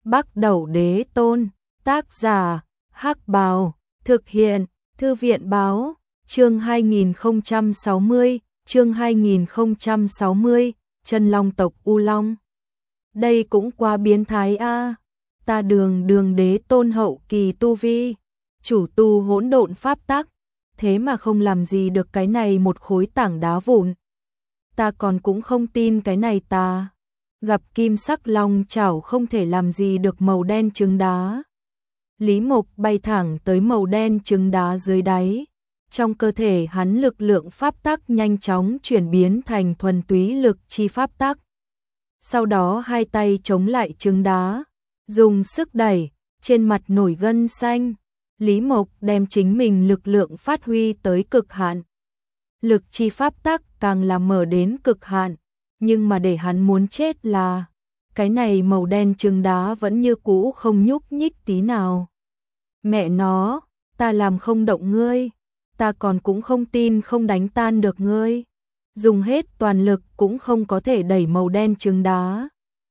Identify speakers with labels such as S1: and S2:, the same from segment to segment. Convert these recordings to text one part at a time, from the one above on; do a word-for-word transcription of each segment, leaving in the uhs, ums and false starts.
S1: Bắc Đẩu Đế Tôn, tác giả, Hắc Bào, thực hiện, Thư viện báo, chương hai nghìn không trăm sáu mươi, chương hai nghìn không trăm sáu mươi, Chân Long tộc U Long. Đây cũng quá biến thái a. Ta đường đường Đế Tôn hậu kỳ tu vi, chủ tu hỗn độn pháp tắc, thế mà không làm gì được cái này một khối tảng đá vụn. Ta còn cũng không tin cái này ta. Gặp kim sắc long chảo không thể làm gì được màu đen trứng đá. Lý Mộc bay thẳng tới màu đen trứng đá dưới đáy. Trong cơ thể hắn lực lượng pháp tắc nhanh chóng chuyển biến thành thuần túy lực chi pháp tắc. Sau đó hai tay chống lại trứng đá, dùng sức đẩy, trên mặt nổi gân xanh. Lý Mộc đem chính mình lực lượng phát huy tới cực hạn. Lực chi pháp tắc càng là mở đến cực hạn, nhưng mà để hắn muốn chết là cái này màu đen trứng đá vẫn như cũ không nhúc nhích tí nào. Mẹ nó, ta làm không động ngươi, ta còn cũng không tin không đánh tan được ngươi. Dùng hết toàn lực cũng không có thể đẩy màu đen trứng đá.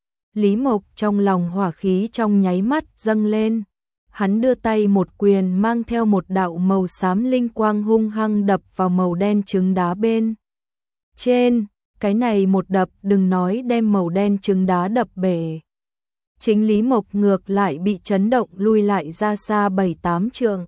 S1: Lý Mộc trong lòng hỏa khí trong nháy mắt dâng lên. Hắn đưa tay một quyền mang theo một đạo màu xám linh quang hung hăng đập vào màu đen trứng đá bên trên. Cái này một đập đừng nói đem màu đen trứng đá đập bể. Chính Lý Mộc ngược lại bị chấn động lui lại ra xa bảy tám trượng.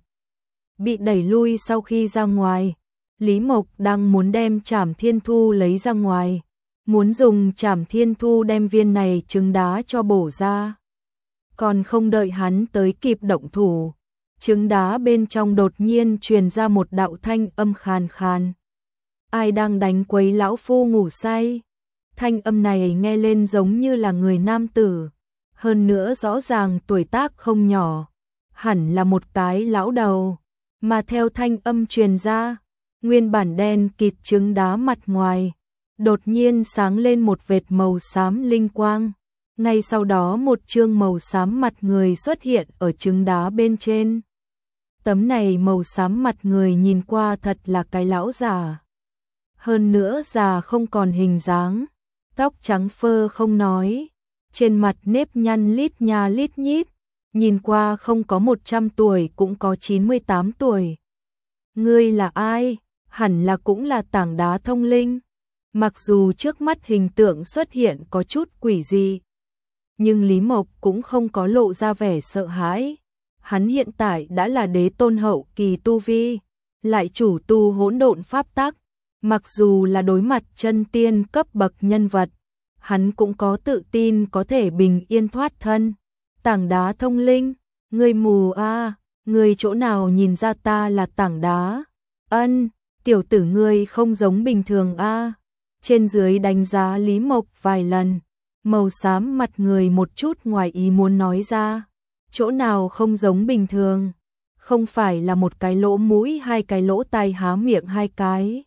S1: Bị đẩy lui sau khi ra ngoài, Lý Mộc đang muốn đem Trảm Thiên Thu lấy ra ngoài, muốn dùng Trảm Thiên Thu đem viên này trứng đá cho bổ ra. Còn không đợi hắn tới kịp động thủ, trứng đá bên trong đột nhiên truyền ra một đạo thanh âm khàn khàn. Ai đang đánh quấy lão phu ngủ say? Thanh âm này nghe lên giống như là người nam tử, hơn nữa rõ ràng tuổi tác không nhỏ, hẳn là một cái lão đầu. Mà theo thanh âm truyền ra, nguyên bản đen kịt trứng đá mặt ngoài đột nhiên sáng lên một vệt màu xám linh quang. Ngay sau đó một chương màu xám mặt người xuất hiện ở trứng đá bên trên. Tấm này màu xám mặt người nhìn qua thật là cái lão già. Hơn nữa già không còn hình dáng, tóc trắng phơ không nói, trên mặt nếp nhăn lít nha lít nhít, nhìn qua không có một trăm tuổi cũng có chín mươi tám tuổi. Ngươi là ai? Hẳn là cũng là tảng đá thông linh. Mặc dù trước mắt hình tượng xuất hiện có chút quỷ dị, nhưng Lý Mộc cũng không có lộ ra vẻ sợ hãi. Hắn hiện tại đã là Đế Tôn hậu kỳ tu vi, lại chủ tu hỗn độn pháp tắc. Mặc dù là đối mặt chân tiên cấp bậc nhân vật, hắn cũng có tự tin có thể bình yên thoát thân. Tảng đá thông linh, ngươi mù a, à, ngươi chỗ nào nhìn ra ta là tảng đá? Ân, tiểu tử ngươi không giống bình thường a. À. Trên dưới đánh giá Lý Mộc vài lần, màu xám mặt người một chút ngoài ý muốn nói ra, chỗ nào không giống bình thường? Không phải là một cái lỗ mũi, hai cái lỗ tai, há miệng hai cái,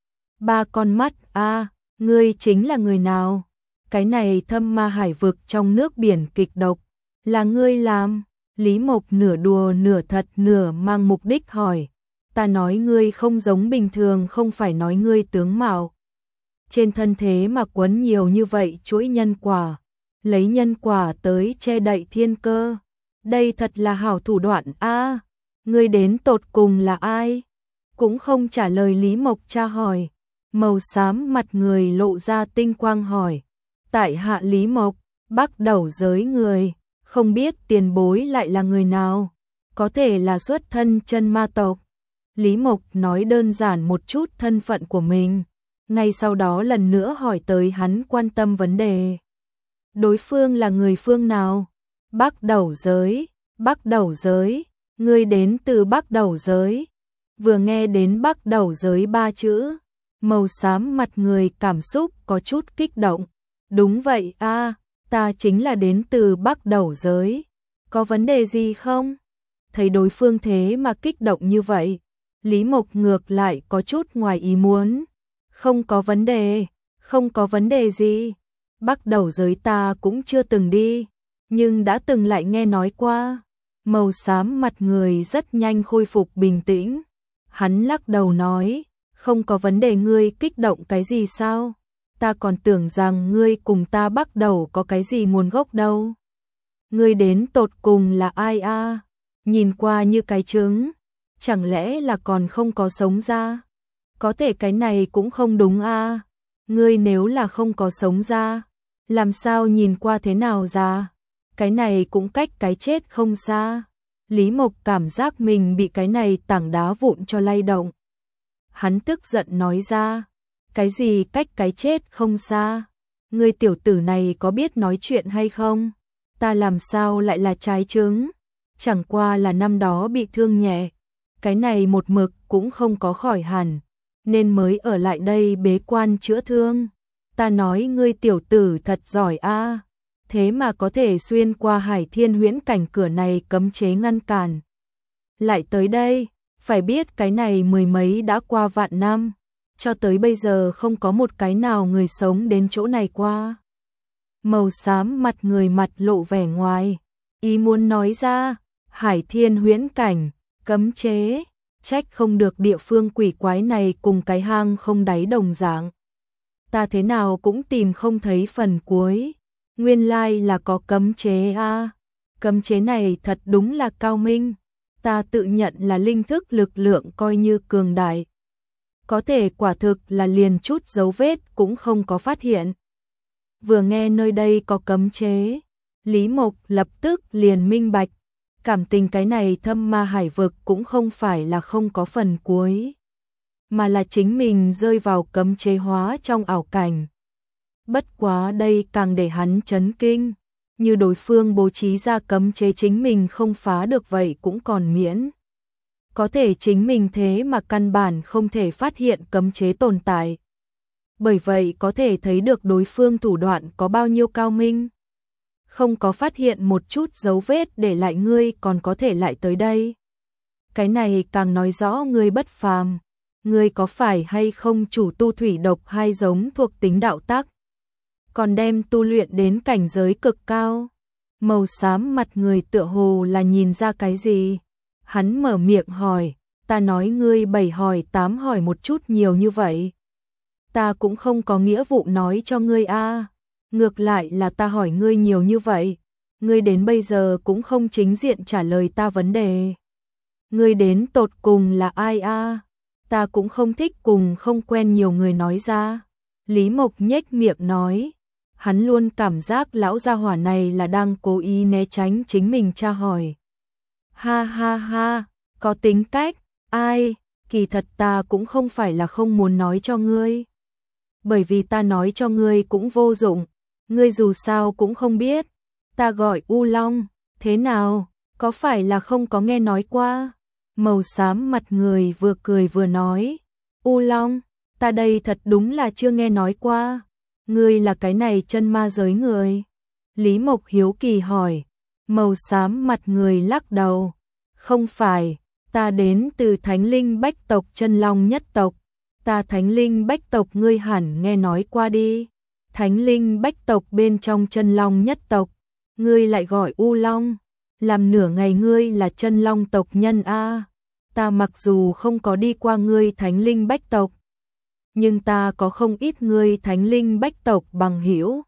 S1: ba con mắt a, à, ngươi chính là người nào? Cái này thâm ma hải vực trong nước biển kịch độc, là ngươi làm? Lý Mộc nửa đùa nửa thật nửa mang mục đích hỏi. Ta nói ngươi không giống bình thường không phải nói ngươi tướng mạo. Trên thân thế mà quấn nhiều như vậy chuỗi nhân quả, lấy nhân quả tới che đậy thiên cơ. Đây thật là hảo thủ đoạn a. À, ngươi đến tột cùng là ai? Cũng không trả lời Lý Mộc tra hỏi. Màu xám mặt người lộ ra tinh quang hỏi. Tại hạ Lý Mộc, Bắc Đẩu giới người, không biết tiền bối lại là người nào, có thể là xuất thân chân ma tộc. Lý Mộc nói đơn giản một chút thân phận của mình, ngay sau đó lần nữa hỏi tới hắn quan tâm vấn đề. Đối phương là người phương nào? Bắc Đẩu giới, Bắc Đẩu giới, ngươi đến từ Bắc Đẩu giới. Vừa nghe đến Bắc Đẩu giới ba chữ, màu xám mặt người cảm xúc có chút kích động. Đúng vậy a, à, ta chính là đến từ Bắc Đẩu giới. Có vấn đề gì không? Thấy đối phương thế mà kích động như vậy, Lý Mộc ngược lại có chút ngoài ý muốn. Không có vấn đề, không có vấn đề gì. Bắc Đẩu giới ta cũng chưa từng đi, nhưng đã từng lại nghe nói qua. Màu xám mặt người rất nhanh khôi phục bình tĩnh. Hắn lắc đầu nói, không có vấn đề, ngươi kích động cái gì sao? Ta còn tưởng rằng ngươi cùng ta Bắc Đẩu có cái gì nguồn gốc đâu. Ngươi đến tột cùng là ai a? Nhìn qua như cái trứng, chẳng lẽ là còn không có sống ra? Có thể cái này cũng không đúng a. Ngươi nếu là không có sống ra, làm sao nhìn qua thế nào ra? Cái này cũng cách cái chết không xa. Lý Mộc cảm giác mình bị cái này tảng đá vụn cho lay động. Hắn tức giận nói ra, cái gì cách cái chết không xa? Ngươi tiểu tử này có biết nói chuyện hay không? Ta làm sao lại là trái trứng? Chẳng qua là năm đó bị thương nhẹ, cái này một mực cũng không có khỏi hẳn, nên mới ở lại đây bế quan chữa thương. Ta nói ngươi tiểu tử thật giỏi a, thế mà có thể xuyên qua Hải Thiên Huyễn Cảnh cửa này cấm chế ngăn cản. Lại tới đây, phải biết cái này mười mấy đã qua vạn năm, cho tới bây giờ không có một cái nào người sống đến chỗ này qua. Màu xám mặt người mặt lộ vẻ ngoài, ý muốn nói ra, Hải Thiên Huyễn Cảnh, cấm chế, trách không được địa phương quỷ quái này cùng cái hang không đáy đồng dạng. Ta thế nào cũng tìm không thấy phần cuối, nguyên lai là có cấm chế a. Cấm chế này thật đúng là cao minh, ta tự nhận là linh thức lực lượng coi như cường đại. Có thể quả thực là liền chút dấu vết cũng không có phát hiện. Vừa nghe nơi đây có cấm chế, Lý Mộc lập tức liền minh bạch, cảm tình cái này thâm ma hải vực cũng không phải là không có phần cuối, mà là chính mình rơi vào cấm chế hóa trong ảo cảnh. Bất quá đây càng để hắn chấn kinh, như đối phương bố trí ra cấm chế chính mình không phá được vậy cũng còn miễn. Có thể chính mình thế mà căn bản không thể phát hiện cấm chế tồn tại. Bởi vậy có thể thấy được đối phương thủ đoạn có bao nhiêu cao minh. Không có phát hiện một chút dấu vết để lại ngươi còn có thể lại tới đây. Cái này càng nói rõ ngươi bất phàm. Ngươi có phải hay không chủ tu thủy độc hay giống thuộc tính đạo tắc? Còn đem tu luyện đến cảnh giới cực cao. Màu xám mặt người tựa hồ là nhìn ra cái gì? Hắn mở miệng hỏi, ta nói ngươi bảy hỏi tám hỏi một chút nhiều như vậy. Ta cũng không có nghĩa vụ nói cho ngươi a. Ngược lại là ta hỏi ngươi nhiều như vậy, ngươi đến bây giờ cũng không chính diện trả lời ta vấn đề. Ngươi đến tột cùng là ai a? Ta cũng không thích cùng không quen nhiều người nói ra. Lý Mộc nhếch miệng nói, hắn luôn cảm giác lão gia hỏa này là đang cố ý né tránh chính mình tra hỏi. Ha ha ha, có tính cách, ai, kỳ thật ta cũng không phải là không muốn nói cho ngươi. Bởi vì ta nói cho ngươi cũng vô dụng, ngươi dù sao cũng không biết. Ta gọi U Long, thế nào, có phải là không có nghe nói qua? Màu xám mặt người vừa cười vừa nói, U Long, ta đây thật đúng là chưa nghe nói qua. Ngươi là cái này chân ma giới người? Lý Mộc hiếu kỳ hỏi. Màu xám mặt người lắc đầu, không phải, ta đến từ Thánh Linh Bách tộc Chân Long nhất tộc. Ta Thánh Linh Bách tộc ngươi hẳn nghe nói qua đi. Thánh Linh Bách tộc bên trong Chân Long nhất tộc, ngươi lại gọi U Long, làm nửa ngày ngươi là Chân Long tộc nhân a. Ta mặc dù không có đi qua ngươi Thánh Linh Bách tộc, nhưng ta có không ít ngươi Thánh Linh Bách tộc bằng hữu.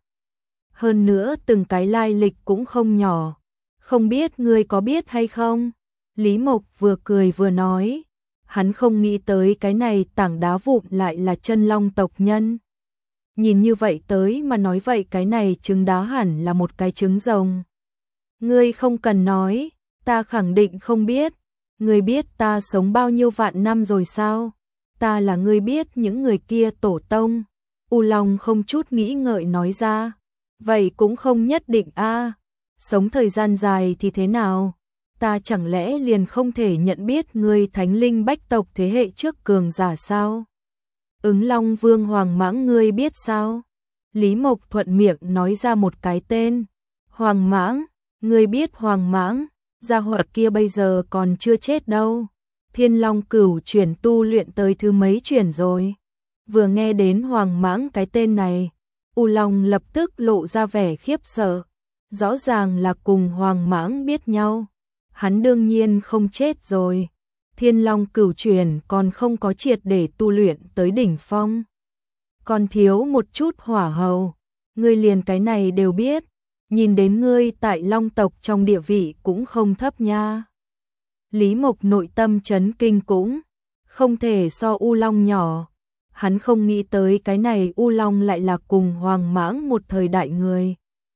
S1: Hơn nữa từng cái lai lịch cũng không nhỏ, không biết ngươi có biết hay không? Lý Mộc vừa cười vừa nói, hắn không nghĩ tới cái này tảng đá vụn lại là Chân Long tộc nhân. Nhìn như vậy tới mà nói vậy cái này trứng đá hẳn là một cái trứng rồng. Ngươi không cần nói, ta khẳng định không biết. Ngươi biết ta sống bao nhiêu vạn năm rồi sao? Ta là ngươi biết những người kia tổ tông. U Long không chút nghĩ ngợi nói ra. Vậy cũng không nhất định a. Sống thời gian dài thì thế nào? Ta chẳng lẽ liền không thể nhận biết ngươi Thánh Linh Bách tộc thế hệ trước cường giả sao? Ứng Long Vương Hoàng Mãng ngươi biết sao? Lý Mộc thuận miệng nói ra một cái tên. Hoàng Mãng, ngươi biết Hoàng Mãng, gia hỏa kia bây giờ còn chưa chết đâu. Thiên Long Cửu chuyển tu luyện tới thứ mấy chuyển rồi. Vừa nghe đến Hoàng Mãng cái tên này, U Long lập tức lộ ra vẻ khiếp sợ. Rõ ràng là cùng Hoàng Mãng biết nhau. Hắn đương nhiên không chết rồi. Thiên Long Cửu chuyển còn không có triệt để tu luyện tới đỉnh phong. Còn thiếu một chút hỏa hầu. Ngươi liền cái này đều biết. nhìn đến ngươi tại Long tộc trong địa vị cũng không thấp nha. Lý Mộc nội tâm chấn kinh cũng không thể so U Long nhỏ. Hắn không nghĩ tới cái này U Long lại là cùng Hoàng Mãng một thời đại người.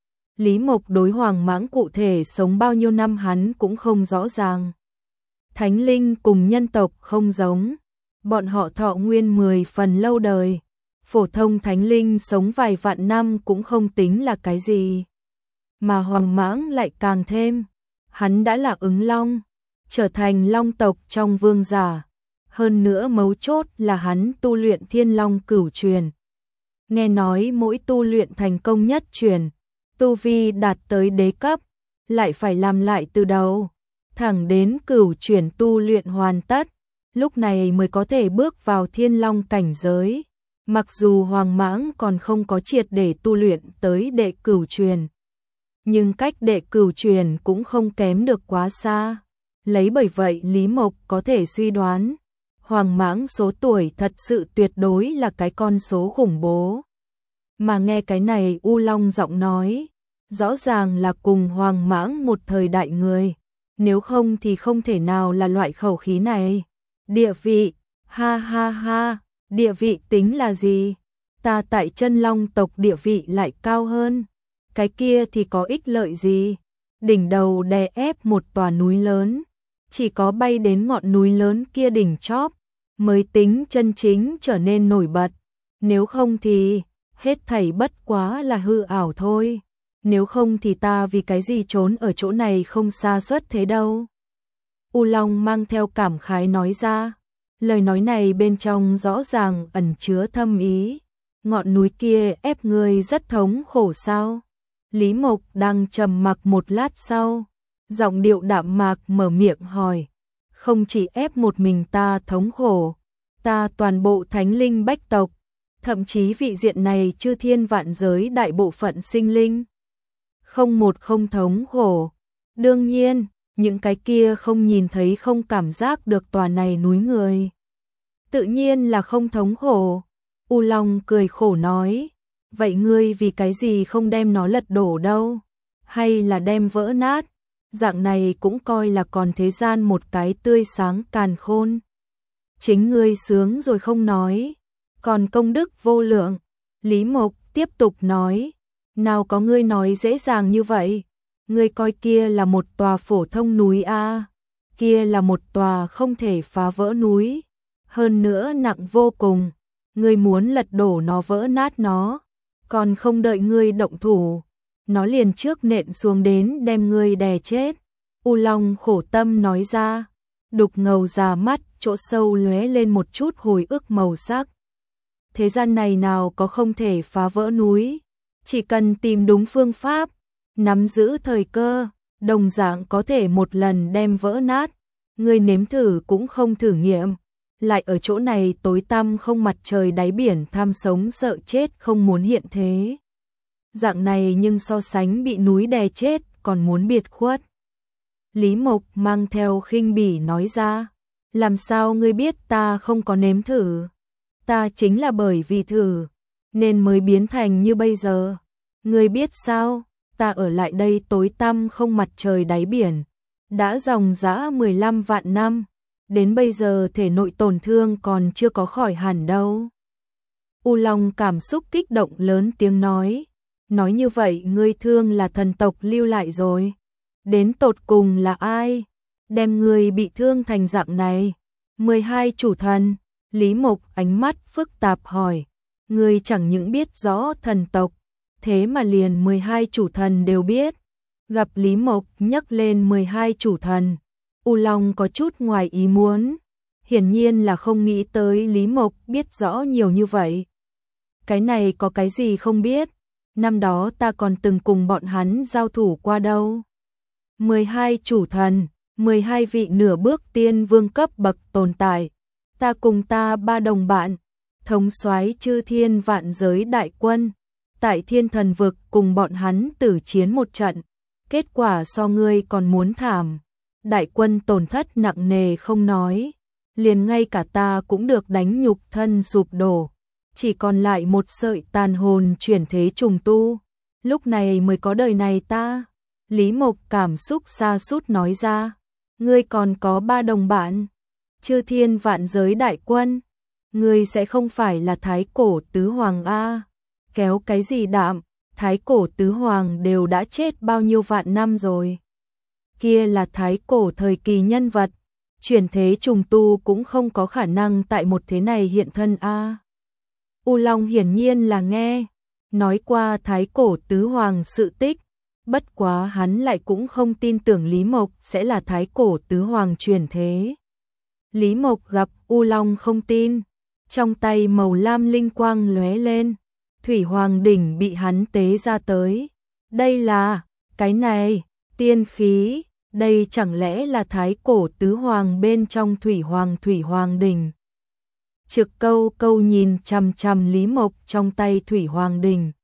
S1: Lý Mộc đối Hoàng Mãng cụ thể sống bao nhiêu năm hắn cũng không rõ ràng. Thánh linh cùng nhân tộc không giống, bọn họ thọ nguyên mười phần lâu đời. Phổ thông thánh linh sống vài vạn năm cũng không tính là cái gì. Mà Hoàng Mãng lại càng thêm, hắn đã là ứng long, trở thành long tộc trong vương giả. Hơn nữa mấu chốt là hắn tu luyện thiên long cửu truyền. Nghe nói mỗi tu luyện thành công nhất truyền, tu vi đạt tới đế cấp, lại phải làm lại từ đầu, thẳng đến cửu truyền tu luyện hoàn tất, lúc này mới có thể bước vào thiên long cảnh giới. Mặc dù Hoàng Mãng còn không có triệt để tu luyện tới đệ cửu truyền, nhưng cách đệ cửu truyền cũng không kém được quá xa. Lấy bởi vậy Lý Mộc có thể suy đoán, Hoàng Mãng số tuổi thật sự tuyệt đối là cái con số khủng bố. Mà nghe cái này U Long giọng nói, rõ ràng là cùng Hoàng Mãng một thời đại người, nếu không thì không thể nào là loại khẩu khí này. Địa vị, ha ha ha, địa vị tính là gì? Ta tại chân long tộc địa vị lại cao hơn, cái kia thì có ích lợi gì? Đỉnh đầu đè ép một tòa núi lớn, chỉ có bay đến ngọn núi lớn kia đỉnh chóp mới tính chân chính trở nên nổi bật, nếu không thì hết thảy bất quá là hư ảo thôi. Nếu không thì ta vì cái gì trốn ở chỗ này không xa suốt thế đâu. U Long mang theo cảm khái nói ra, lời nói này bên trong rõ ràng ẩn chứa thâm ý. Ngọn núi kia ép ngươi rất thống khổ sao? Lý Mộc đang trầm mặc một lát sau, giọng điệu đạm mạc mở miệng hỏi, không chỉ ép một mình ta thống khổ, ta toàn bộ thánh linh bách tộc, thậm chí vị diện này chư thiên vạn giới đại bộ phận sinh linh, không một không thống khổ. Đương nhiên, những cái kia không nhìn thấy không cảm giác được tòa này núi người, tự nhiên là không thống khổ. U Long cười khổ nói, vậy ngươi vì cái gì không đem nó lật đổ đâu, hay là đem vỡ nát, dạng này cũng coi là còn thế gian một cái tươi sáng càn khôn. Chính ngươi sướng rồi không nói, còn công đức vô lượng. Lý Mộc tiếp tục nói, nào có ngươi nói dễ dàng như vậy, ngươi coi kia là một tòa phổ thông núi a, à, kia là một tòa không thể phá vỡ núi, hơn nữa nặng vô cùng, ngươi muốn lật đổ nó vỡ nát nó, còn không đợi ngươi động thủ, nó liền trước nện xuống đến đem ngươi đè chết. U Long khổ tâm nói ra, đục ngầu già mắt, chỗ sâu lóe lên một chút hồi ức màu sắc. Thế gian này nào có không thể phá vỡ núi, chỉ cần tìm đúng phương pháp, nắm giữ thời cơ, đồng dạng có thể một lần đem vỡ nát. Ngươi nếm thử cũng không thử nghiệm, lại ở chỗ này tối tăm không mặt trời đáy biển tham sống sợ chết không muốn hiện thế. Dạng này nhưng so sánh bị núi đè chết còn muốn biệt khuất. Lý Mộc mang theo khinh bỉ nói ra, làm sao ngươi biết ta không có nếm thử? Ta chính là bởi vì thử, nên mới biến thành như bây giờ. Ngươi biết sao, ta ở lại đây tối tăm không mặt trời đáy biển, đã dòng dã mười lăm vạn năm, đến bây giờ thể nội tổn thương còn chưa có khỏi hẳn đâu. U Long cảm xúc kích động lớn tiếng nói, nói như vậy ngươi thương là thần tộc lưu lại rồi. Đến tột cùng là ai đem ngươi bị thương thành dạng này? mười hai chủ thần. Lý Mộc ánh mắt phức tạp hỏi, ngươi chẳng những biết rõ thần tộc, thế mà liền mười hai chủ thần đều biết. Gặp Lý Mộc nhắc lên mười hai chủ thần, U Long có chút ngoài ý muốn, hiển nhiên là không nghĩ tới Lý Mộc biết rõ nhiều như vậy. Cái này có cái gì không biết, năm đó ta còn từng cùng bọn hắn giao thủ qua đâu. mười hai chủ thần, mười hai vị nửa bước tiên vương cấp bậc tồn tại, ta cùng ta ba đồng bạn, thống soái chư thiên vạn giới đại quân, tại thiên thần vực cùng bọn hắn tử chiến một trận, kết quả so ngươi còn muốn thảm, đại quân tổn thất nặng nề không nói, liền ngay cả ta cũng được đánh nhục thân sụp đổ, chỉ còn lại một sợi tàn hồn chuyển thế trùng tu, lúc này mới có đời này ta. Lý Mộc cảm xúc sa sút nói ra, ngươi còn có ba đồng bạn, chư thiên vạn giới đại quân, ngươi sẽ không phải là thái cổ tứ hoàng a? Kéo cái gì đạm, thái cổ tứ hoàng đều đã chết bao nhiêu vạn năm rồi. Kia là thái cổ thời kỳ nhân vật, chuyển thế trùng tu cũng không có khả năng tại một thế này hiện thân a. U Long hiển nhiên là nghe nói qua thái cổ tứ hoàng sự tích, bất quá hắn lại cũng không tin tưởng Lý Mộc sẽ là thái cổ tứ hoàng chuyển thế. Lý Mộc gặp U Long không tin, trong tay màu lam linh quang lóe lên, Thủy Hoàng đỉnh bị hắn tế ra tới. Đây là, cái này, tiên khí, đây chẳng lẽ là thái cổ tứ hoàng bên trong Thủy Hoàng Thủy Hoàng đỉnh. Trực Câu Câu nhìn chằm chằm Lý Mộc trong tay Thủy Hoàng đỉnh.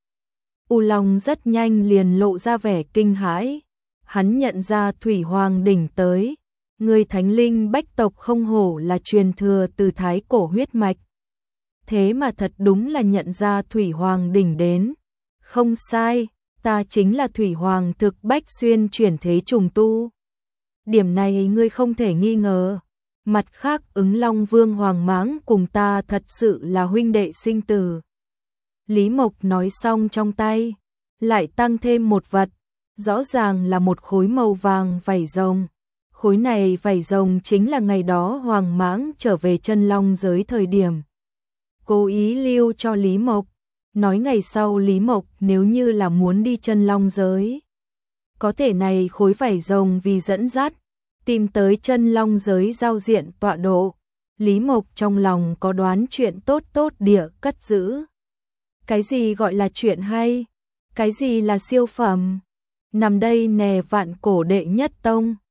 S1: U Long rất nhanh liền lộ ra vẻ kinh hãi, hắn nhận ra Thủy Hoàng đỉnh tới, người thánh linh bách tộc không hổ là truyền thừa từ thái cổ huyết mạch. Thế mà thật đúng là nhận ra Thủy Hoàng đỉnh đến. Không sai, ta chính là Thủy Hoàng thực bách xuyên chuyển thế trùng tu. Điểm này ngươi không thể nghi ngờ. Mặt khác ứng Long Vương Hoàng Mãng cùng ta thật sự là huynh đệ sinh tử. Lý Mộc nói xong trong tay, lại tăng thêm một vật, rõ ràng là một khối màu vàng vảy rồng. Khối này vảy rồng chính là ngày đó Hoàng Mãng trở về chân long giới thời điểm. Cố ý lưu cho Lý Mộc, nói ngày sau Lý Mộc nếu như là muốn đi chân long giới, có thể này khối vảy rồng vì dẫn dắt, tìm tới chân long giới giao diện tọa độ. Lý Mộc trong lòng có đoán chuyện tốt tốt địa cất giữ. Cái gì gọi là chuyện hay? Cái gì là siêu phẩm? Nằm đây nè vạn cổ đệ nhất tông.